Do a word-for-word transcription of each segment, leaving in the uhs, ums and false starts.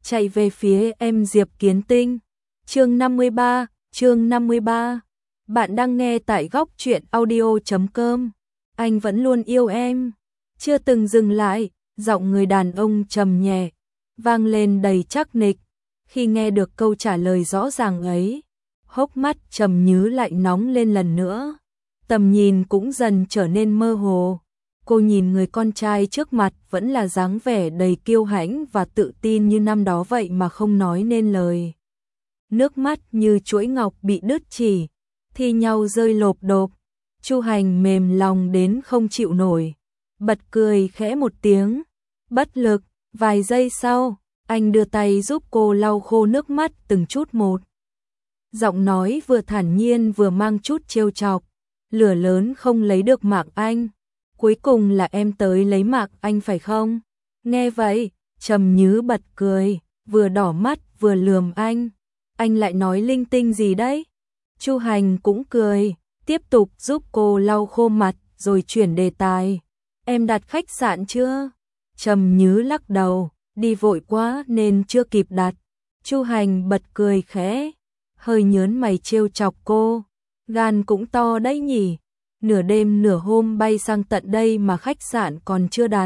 chạy về phía em Diệp Kiến Tinh. Chương năm mươi ba, chương năm mươi ba. Bạn đang nghe tại góc truyện audio chấm com. Anh vẫn luôn yêu em. Chưa từng dừng lại, giọng người đàn ông trầm nhẹ vang lên đầy chắc nịch. Khi nghe được câu trả lời rõ ràng ấy, hốc mắt Trầm Nhứ lại nóng lên lần nữa. Tầm nhìn cũng dần trở nên mơ hồ. Cô nhìn người con trai trước mặt vẫn là dáng vẻ đầy kiêu hãnh và tự tin như năm đó vậy mà không nói nên lời. Nước mắt như chuỗi ngọc bị đứt chỉ, thi nhau rơi lộp độp. Chu Hành mềm lòng đến không chịu nổi, bật cười khẽ một tiếng, bất lực. Vài giây sau, anh đưa tay giúp cô lau khô nước mắt từng chút một. Giọng nói vừa thản nhiên vừa mang chút trêu chọc. Lửa lớn không lấy được mạng anh, cuối cùng là em tới lấy mạng anh phải không? Nghe vậy, Trầm Nhứ bật cười, vừa đỏ mắt vừa lườm anh. Anh lại nói linh tinh gì đấy? Chu Hành cũng cười, tiếp tục giúp cô lau khô mặt rồi chuyển đề tài. Em đặt khách sạn chưa? Trầm Nhứ lắc đầu, đi vội quá nên chưa kịp đặt. Chu Hành bật cười khẽ, hơi nhớn mày trêu chọc cô. Gan cũng to đấy nhỉ, nửa đêm nửa hôm bay sang tận đây mà khách sạn còn chưa đặt.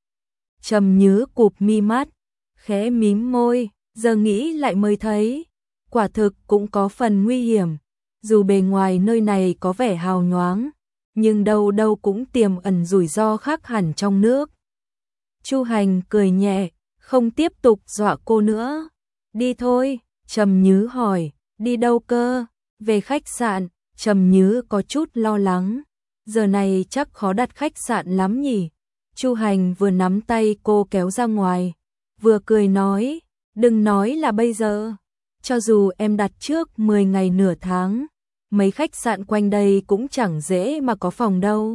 Trầm Nhứ cụp mi mắt, khẽ mím môi, giờ nghĩ lại mới thấy, quả thực cũng có phần nguy hiểm. Dù bề ngoài nơi này có vẻ hào nhoáng, nhưng đâu đâu cũng tiềm ẩn rủi ro khác hẳn trong nước. Chu Hành cười nhẹ, không tiếp tục dọa cô nữa. Đi thôi, Trầm Nhứ hỏi, đi đâu cơ? Về khách sạn. Trầm Nhứ có chút lo lắng, giờ này chắc khó đặt khách sạn lắm nhỉ. Chu Hành vừa nắm tay cô kéo ra ngoài, vừa cười nói, đừng nói là bây giờ, cho dù em đặt trước mười ngày nửa tháng, mấy khách sạn quanh đây cũng chẳng dễ mà có phòng đâu.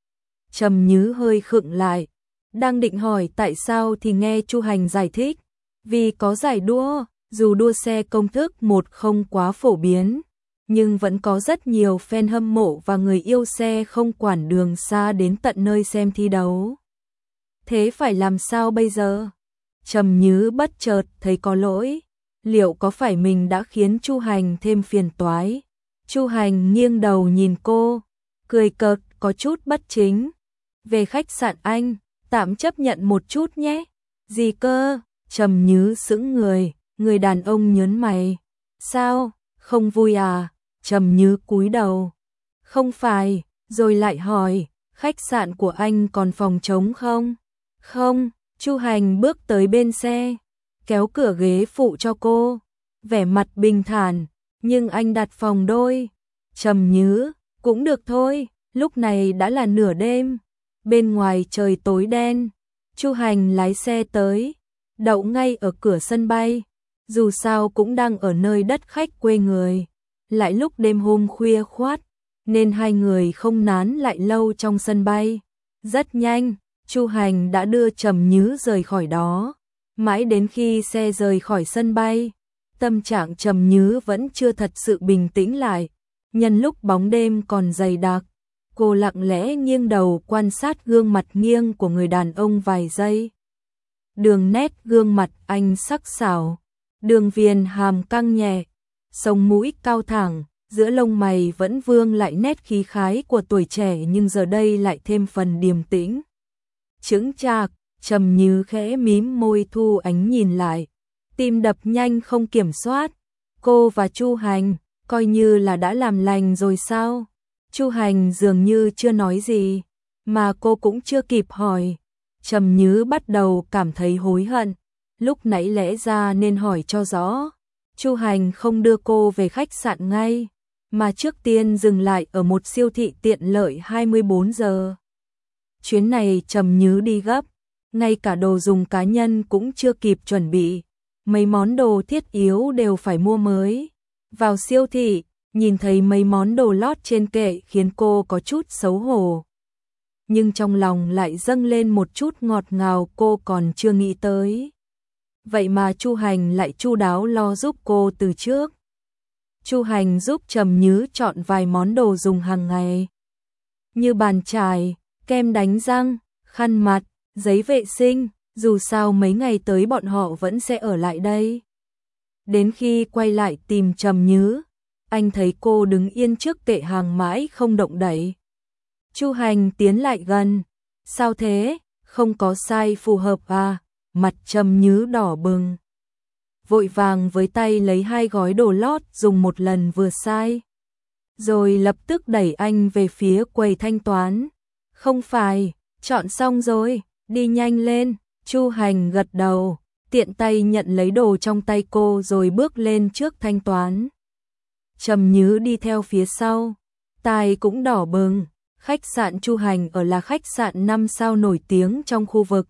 Trầm Nhứ hơi khựng lại, đang định hỏi tại sao thì nghe Chu Hành giải thích, vì có giải đua, dù đua xe công thức một không quá phổ biến, nhưng vẫn có rất nhiều fan hâm mộ và người yêu xe không quản đường xa đến tận nơi xem thi đấu. Thế phải làm sao bây giờ? Trầm Nhứ bất chợt thấy có lỗi, liệu có phải mình đã khiến Chu Hành thêm phiền toái? Chu Hành nghiêng đầu nhìn cô, cười cợt có chút bất chính. Về khách sạn anh, tạm chấp nhận một chút nhé. Gì cơ? Trầm Nhứ sững người, người đàn ông nhớn mày. Sao, không vui à? Trầm Nhứ cúi đầu. Không phải, rồi lại hỏi, khách sạn của anh còn phòng trống không? Không. Chu Hành bước tới bên xe, kéo cửa ghế phụ cho cô, vẻ mặt bình thản, nhưng anh đặt phòng đôi. Trầm Nhứ, cũng được thôi, lúc này đã là nửa đêm, bên ngoài trời tối đen. Chu Hành lái xe tới, đậu ngay ở cửa sân bay, dù sao cũng đang ở nơi đất khách quê người. Lại lúc đêm hôm khuya khoắt, nên hai người không nán lại lâu trong sân bay. Rất nhanh, Chu Hành đã đưa Trầm Nhứ rời khỏi đó. Mãi đến khi xe rời khỏi sân bay, tâm trạng Trầm Nhứ vẫn chưa thật sự bình tĩnh lại. Nhân lúc bóng đêm còn dày đặc, cô lặng lẽ nghiêng đầu quan sát gương mặt nghiêng của người đàn ông vài giây. Đường nét gương mặt anh sắc sảo, đường viền hàm căng nhẹ, sống mũi cao thẳng, giữa lông mày vẫn vương lại nét khí khái của tuổi trẻ nhưng giờ đây lại thêm phần điềm tĩnh. Chững chạc, Trầm Nhứ khẽ mím môi thu ánh nhìn lại, tim đập nhanh không kiểm soát. Cô và Chu Hành, coi như là đã làm lành rồi sao? Chu Hành dường như chưa nói gì, mà cô cũng chưa kịp hỏi. Trầm Nhứ bắt đầu cảm thấy hối hận, lúc nãy lẽ ra nên hỏi cho rõ. Chu Hành không đưa cô về khách sạn ngay, mà trước tiên dừng lại ở một siêu thị tiện lợi hai mươi bốn giờ. Chuyến này Trầm Nhứ đi gấp, ngay cả đồ dùng cá nhân cũng chưa kịp chuẩn bị, mấy món đồ thiết yếu đều phải mua mới. Vào siêu thị, nhìn thấy mấy món đồ lót trên kệ khiến cô có chút xấu hổ, nhưng trong lòng lại dâng lên một chút ngọt ngào cô còn chưa nghĩ tới. Vậy mà Chu Hành lại chu đáo lo giúp cô từ trước. Chu Hành giúp Trầm Nhứ chọn vài món đồ dùng hàng ngày, như bàn chải, kem đánh răng, khăn mặt, giấy vệ sinh, Dù sao mấy ngày tới bọn họ vẫn sẽ ở lại đây. Đến khi quay lại tìm Trầm Nhứ, anh thấy cô đứng yên trước kệ hàng mãi không động đậy. Chu Hành tiến lại gần. Sao thế? Không có size phù hợp à? Mặt Trầm Nhứ đỏ bừng. Vội vàng với tay lấy hai gói đồ lót dùng một lần vừa size. Rồi lập tức đẩy anh về phía quầy thanh toán. Không phải, chọn xong rồi, đi nhanh lên. Chu Hành gật đầu, tiện tay nhận lấy đồ trong tay cô rồi bước lên trước thanh toán. Trầm Nhứ đi theo phía sau, tai cũng đỏ bừng. Khách sạn Chu Hành ở là khách sạn năm sao nổi tiếng trong khu vực,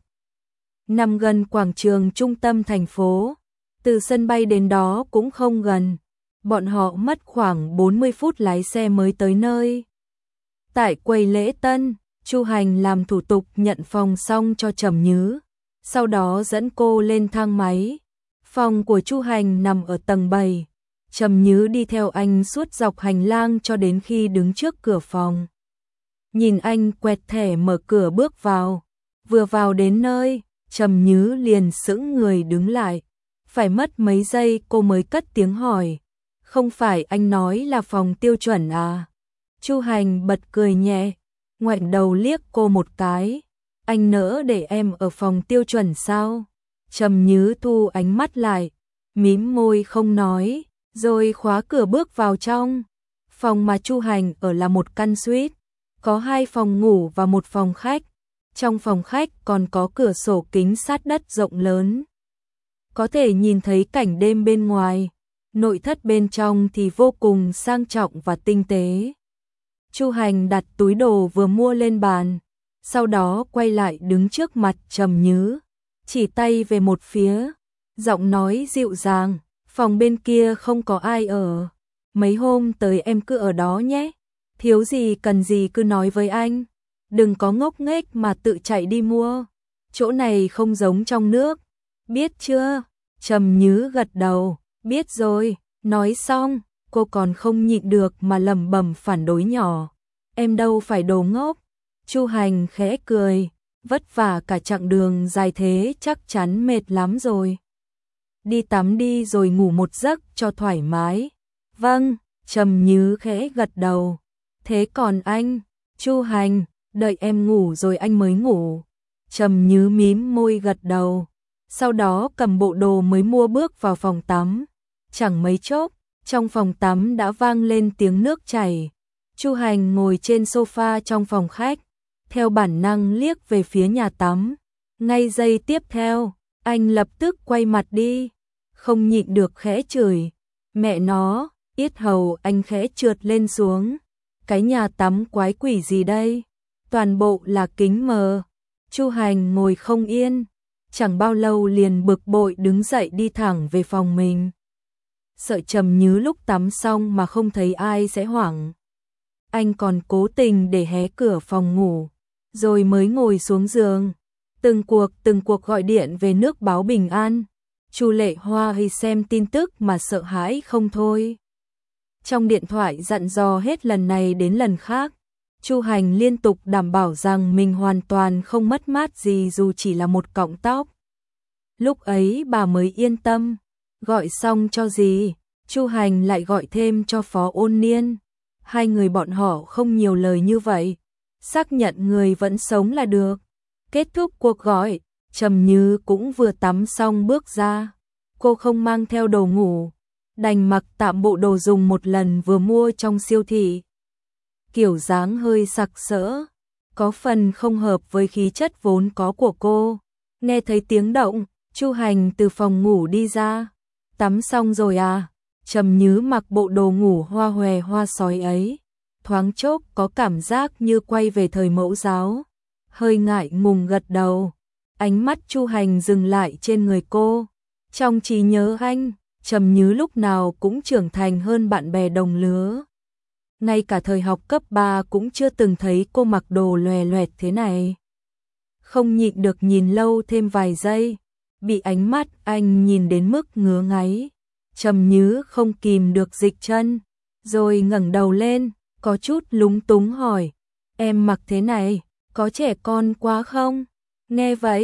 nằm gần quảng trường trung tâm thành phố. Từ sân bay đến đó cũng không gần, bọn họ mất khoảng bốn mươi phút lái xe mới tới nơi. Tại quầy lễ tân, Chu Hành làm thủ tục nhận phòng xong cho Trầm Nhứ, sau đó dẫn cô lên thang máy. Phòng của Chu Hành nằm ở tầng bảy. Trầm Nhứ đi theo anh suốt dọc hành lang cho đến khi đứng trước cửa phòng. Nhìn anh quẹt thẻ mở cửa bước vào. Vừa vào đến nơi, Trầm Nhứ liền sững người đứng lại. Phải mất mấy giây cô mới cất tiếng hỏi. Không phải anh nói là phòng tiêu chuẩn à? Chu Hành bật cười nhẹ, ngoảnh đầu liếc cô một cái. Anh nỡ để em ở phòng tiêu chuẩn sao? Trầm Nhứ thu ánh mắt lại, mím môi không nói, rồi khóa cửa bước vào trong. Phòng mà Chu Hành ở là một căn suite, có hai phòng ngủ và một phòng khách. Trong phòng khách còn có cửa sổ kính sát đất rộng lớn, có thể nhìn thấy cảnh đêm bên ngoài. Nội thất bên trong thì vô cùng sang trọng và tinh tế. Chu Hành đặt túi đồ vừa mua lên bàn, sau đó quay lại đứng trước mặt Trầm Nhứ, chỉ tay về một phía, giọng nói dịu dàng, phòng bên kia không có ai ở, mấy hôm tới em cứ ở đó nhé, thiếu gì cần gì cứ nói với anh, đừng có ngốc nghếch mà tự chạy đi mua, chỗ này không giống trong nước, biết chưa? Trầm Nhứ gật đầu, biết rồi. Nói xong, cô còn không nhịn được mà lẩm bẩm phản đối nhỏ, em đâu phải đồ ngốc. Chu Hành khẽ cười, vất vả cả chặng đường dài thế chắc chắn mệt lắm rồi. Đi tắm đi rồi ngủ một giấc cho thoải mái. Vâng, Trầm Nhứ khẽ gật đầu. Thế còn anh? Chu Hành, đợi em ngủ rồi anh mới ngủ. Trầm Nhứ mím môi gật đầu, sau đó cầm bộ đồ mới mua bước vào phòng tắm. Chẳng mấy chốc, trong phòng tắm đã vang lên tiếng nước chảy. Chu Hành ngồi trên sofa trong phòng khách, theo bản năng liếc về phía nhà tắm. Ngay giây tiếp theo, anh lập tức quay mặt đi, không nhịn được khẽ chửi. Mẹ nó, yết hầu anh khẽ trượt lên xuống. Cái nhà tắm quái quỷ gì đây? Toàn bộ là kính mờ. Chu Hành ngồi không yên, chẳng bao lâu liền bực bội đứng dậy đi thẳng về phòng mình. Sợ Trầm Nhứ lúc tắm xong mà không thấy ai sẽ hoảng. Anh còn cố tình để hé cửa phòng ngủ, rồi mới ngồi xuống giường. Từng cuộc từng cuộc gọi điện về nước báo bình an. Chu Lệ Hoa hay xem tin tức mà sợ hãi không thôi. Trong điện thoại dặn dò hết lần này đến lần khác. Chu Hành liên tục đảm bảo rằng mình hoàn toàn không mất mát gì dù chỉ là một cọng tóc. Lúc ấy bà mới yên tâm. Gọi xong cho gì, Chu Hành lại gọi thêm cho Phó Ôn Niên. Hai người bọn họ không nhiều lời như vậy, xác nhận người vẫn sống là được. Kết thúc cuộc gọi, Trầm Nhứ cũng vừa tắm xong bước ra. Cô không mang theo đồ ngủ, đành mặc tạm bộ đồ dùng một lần vừa mua trong siêu thị. Kiểu dáng hơi sặc sỡ, có phần không hợp với khí chất vốn có của cô. Nghe thấy tiếng động, Chu Hành từ phòng ngủ đi ra. Tắm xong rồi à? Trầm Nhứ mặc bộ đồ ngủ hoa hòe hoa sói ấy, thoáng chốc có cảm giác như quay về thời mẫu giáo. Hơi ngại ngùng gật đầu, ánh mắt Chu Hành dừng lại trên người cô. Trong trí nhớ anh, Trầm Nhứ lúc nào cũng trưởng thành hơn bạn bè đồng lứa. Ngay cả thời học cấp ba cũng chưa từng thấy cô mặc đồ lòe loẹt thế này. Không nhịn được nhìn lâu thêm vài giây, bị ánh mắt anh nhìn đến mức ngứa ngáy. Trầm Nhứ không kìm được dịch chân, rồi ngẩng đầu lên, có chút lúng túng hỏi, em mặc thế này, có trẻ con quá không? Nghe vậy,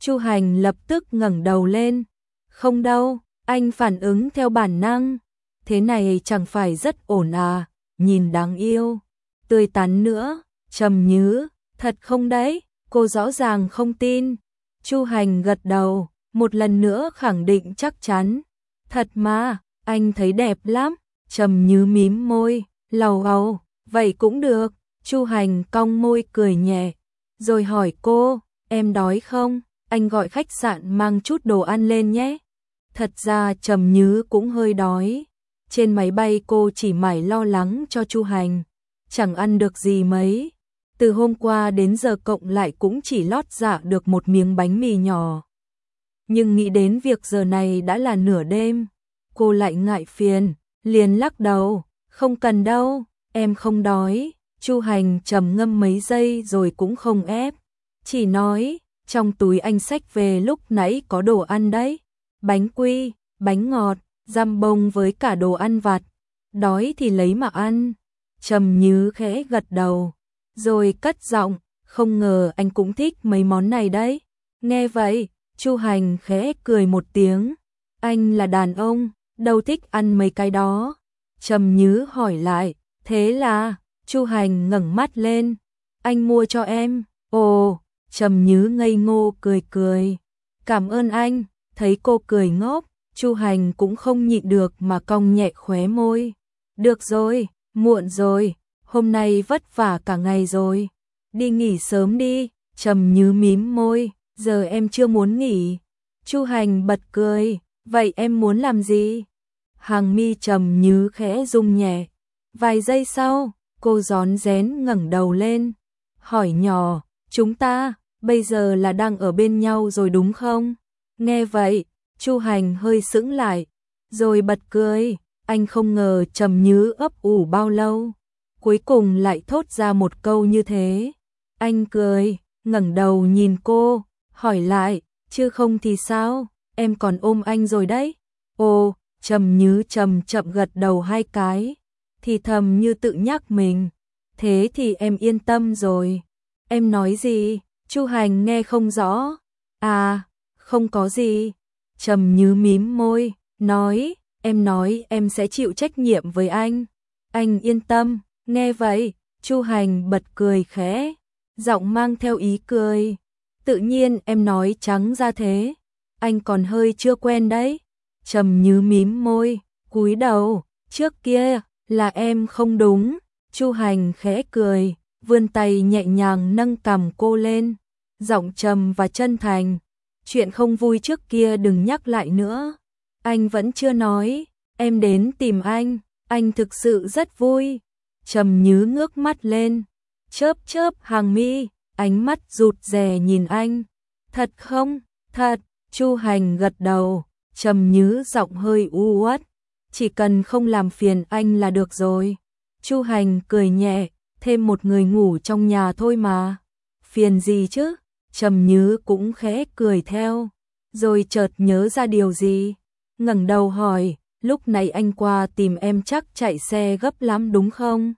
Chu Hành lập tức ngẩng đầu lên. Không đâu, anh phản ứng theo bản năng. Thế này chẳng phải rất ổn à, nhìn đáng yêu, tươi tắn nữa. Trầm Nhứ, thật không đấy? Cô rõ ràng không tin. Chu Hành gật đầu, một lần nữa khẳng định chắc chắn. Thật mà, anh thấy đẹp lắm. Trầm Nhứ mím môi, lầu bầu, vậy cũng được. Chu Hành cong môi cười nhẹ, rồi hỏi cô, em đói không? Anh gọi khách sạn mang chút đồ ăn lên nhé. Thật ra Trầm Nhứ cũng hơi đói. Trên máy bay cô chỉ mải lo lắng cho Chu Hành, chẳng ăn được gì mấy. Từ hôm qua đến giờ cộng lại cũng chỉ lót dạ được một miếng bánh mì nhỏ. Nhưng nghĩ đến việc giờ này đã là nửa đêm, cô lại ngại phiền, liền lắc đầu, không cần đâu, em không đói. Chu Hành trầm ngâm mấy giây rồi cũng không ép, chỉ nói, trong túi anh xách về lúc nãy có đồ ăn đấy, bánh quy, bánh ngọt, giam bông với cả đồ ăn vặt, đói thì lấy mà ăn. Trầm Nhứ khẽ gật đầu, rồi cất giọng, không ngờ anh cũng thích mấy món này đấy. Nghe vậy, Chu Hành khẽ cười một tiếng, anh là đàn ông, đâu thích ăn mấy cái đó. Trầm Nhứ hỏi lại, thế là? Chu Hành ngẩng mắt lên, anh mua cho em. Ồ, Trầm Nhứ ngây ngô cười cười, cảm ơn anh. Thấy cô cười ngốc, Chu Hành cũng không nhịn được mà cong nhẹ khóe môi. Được rồi, muộn rồi, hôm nay vất vả cả ngày rồi, đi nghỉ sớm đi. Trầm Nhứ mím môi, giờ em chưa muốn nghỉ. Chu Hành bật cười, vậy em muốn làm gì? Hàng mi Trầm Nhứ khẽ rung nhẹ. Vài giây sau, cô rón rén ngẩng đầu lên, hỏi nhỏ, chúng ta bây giờ là đang ở bên nhau rồi đúng không? Nghe vậy, Chu Hành hơi sững lại, rồi bật cười. Anh không ngờ Trầm Nhứ ấp ủ bao lâu, cuối cùng lại thốt ra một câu như thế. Anh cười, ngẩng đầu nhìn cô, hỏi lại, chứ không thì sao, em còn ôm anh rồi đấy. Ồ, Trầm Nhứ chậm chậm gật đầu hai cái, thì thầm như tự nhắc mình, thế thì em yên tâm rồi. Em nói gì? Chu Hành nghe không rõ. À, không có gì. Trầm Nhứ mím môi, nói, em nói em sẽ chịu trách nhiệm với anh. Anh yên tâm. Nghe vậy, Chu Hành bật cười khẽ, giọng mang theo ý cười. Tự nhiên em nói trắng ra thế, anh còn hơi chưa quen đấy. Trầm Nhứ mím môi, cúi đầu, trước kia là em không đúng. Chu Hành khẽ cười, vươn tay nhẹ nhàng nâng cằm cô lên, giọng trầm và chân thành. Chuyện không vui trước kia đừng nhắc lại nữa. Anh vẫn chưa nói, em đến tìm anh, anh thực sự rất vui. Trầm Nhứ ngước mắt lên, chớp chớp hàng mi, ánh mắt rụt rè nhìn anh. Thật không? Thật. Chu Hành gật đầu, Trầm Nhứ giọng hơi u uất, chỉ cần không làm phiền anh là được rồi. Chu Hành cười nhẹ, thêm một người ngủ trong nhà thôi mà, phiền gì chứ? Trầm Nhứ cũng khẽ cười theo, rồi chợt nhớ ra điều gì, ngẩng đầu hỏi, lúc này anh qua tìm em chắc chạy xe gấp lắm đúng không?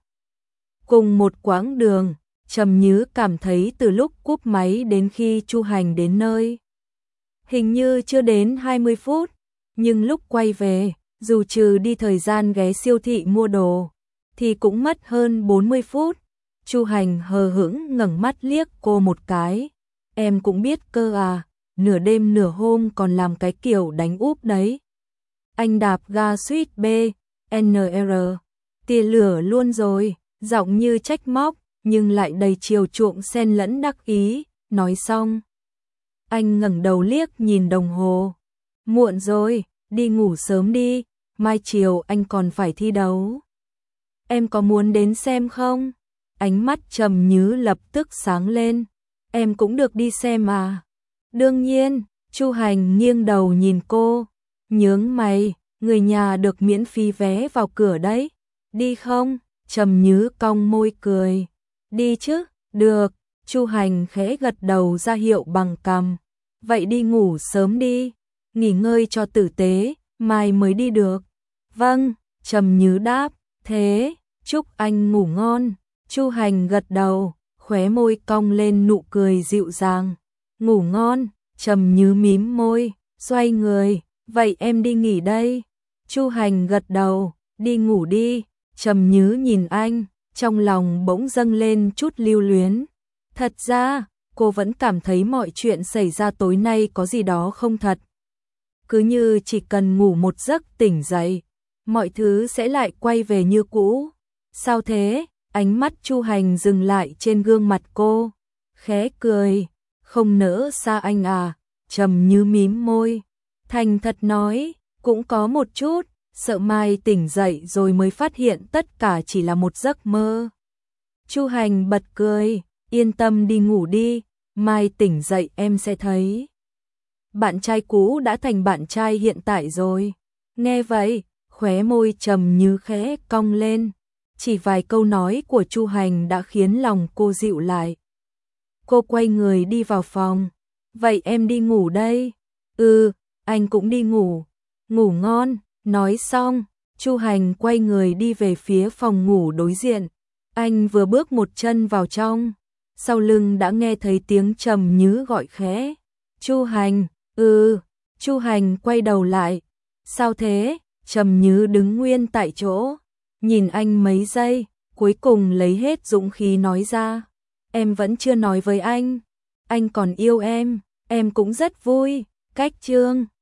Cùng một quãng đường, Trầm Nhứ cảm thấy từ lúc cúp máy đến khi Chu Hành đến nơi, hình như chưa đến hai mươi phút, nhưng lúc quay về, dù trừ đi thời gian ghé siêu thị mua đồ, thì cũng mất hơn bốn mươi phút. Chu Hành hờ hững ngẩng mắt liếc cô một cái. Em cũng biết cơ à, nửa đêm nửa hôm còn làm cái kiểu đánh úp đấy. Anh đạp ga suýt B, N R, tia lửa luôn rồi, giọng như trách móc, nhưng lại đầy chiều chuộng xen lẫn đắc ý. Nói xong, anh ngẩng đầu liếc nhìn đồng hồ. Muộn rồi, đi ngủ sớm đi, mai chiều anh còn phải thi đấu. Em có muốn đến xem không? Ánh mắt Trầm Nhứ lập tức sáng lên. Em cũng được đi xem mà. Đương nhiên. Chu Hành nghiêng đầu nhìn cô, nhướng mày, người nhà được miễn phí vé vào cửa đấy. Đi không? Trầm Nhứ cong môi cười. Đi chứ? Được. Chu Hành khẽ gật đầu ra hiệu bằng cằm. Vậy đi ngủ sớm đi, nghỉ ngơi cho tử tế, mai mới đi được. Vâng. Trầm Nhứ đáp. Thế, chúc anh ngủ ngon. Chu Hành gật đầu, khóe môi cong lên nụ cười dịu dàng. Ngủ ngon. Trầm Như mím môi, xoay người, vậy em đi nghỉ đây. Chu Hành gật đầu, đi ngủ đi. Trầm Như nhìn anh, trong lòng bỗng dâng lên chút lưu luyến. Thật ra, cô vẫn cảm thấy mọi chuyện xảy ra tối nay có gì đó không thật. Cứ như chỉ cần ngủ một giấc tỉnh dậy, mọi thứ sẽ lại quay về như cũ. Sao thế? Ánh mắt Chu Hành dừng lại trên gương mặt cô, khẽ cười, không nỡ xa anh à? Trầm Như mím môi, thành thật nói, cũng có một chút, sợ mai tỉnh dậy rồi mới phát hiện tất cả chỉ là một giấc mơ. Chu Hành bật cười, yên tâm đi ngủ đi, mai tỉnh dậy em sẽ thấy. Bạn trai cũ đã thành bạn trai hiện tại rồi. Nghe vậy, khóe môi Trầm Như khẽ cong lên. Chỉ vài câu nói của Chu Hành đã khiến lòng cô dịu lại. Cô quay người đi vào phòng. Vậy em đi ngủ đây. Ừ, anh cũng đi ngủ. Ngủ ngon. Nói xong, Chu Hành quay người đi về phía phòng ngủ đối diện. Anh vừa bước một chân vào trong, sau lưng đã nghe thấy tiếng Trầm Như gọi khẽ. Chu Hành, ừ. Chu Hành quay đầu lại. Sao thế? Trầm Như đứng nguyên tại chỗ, nhìn anh mấy giây, cuối cùng lấy hết dũng khí nói ra. Em vẫn chưa nói với anh. Anh còn yêu em, em cũng rất vui. Cách chương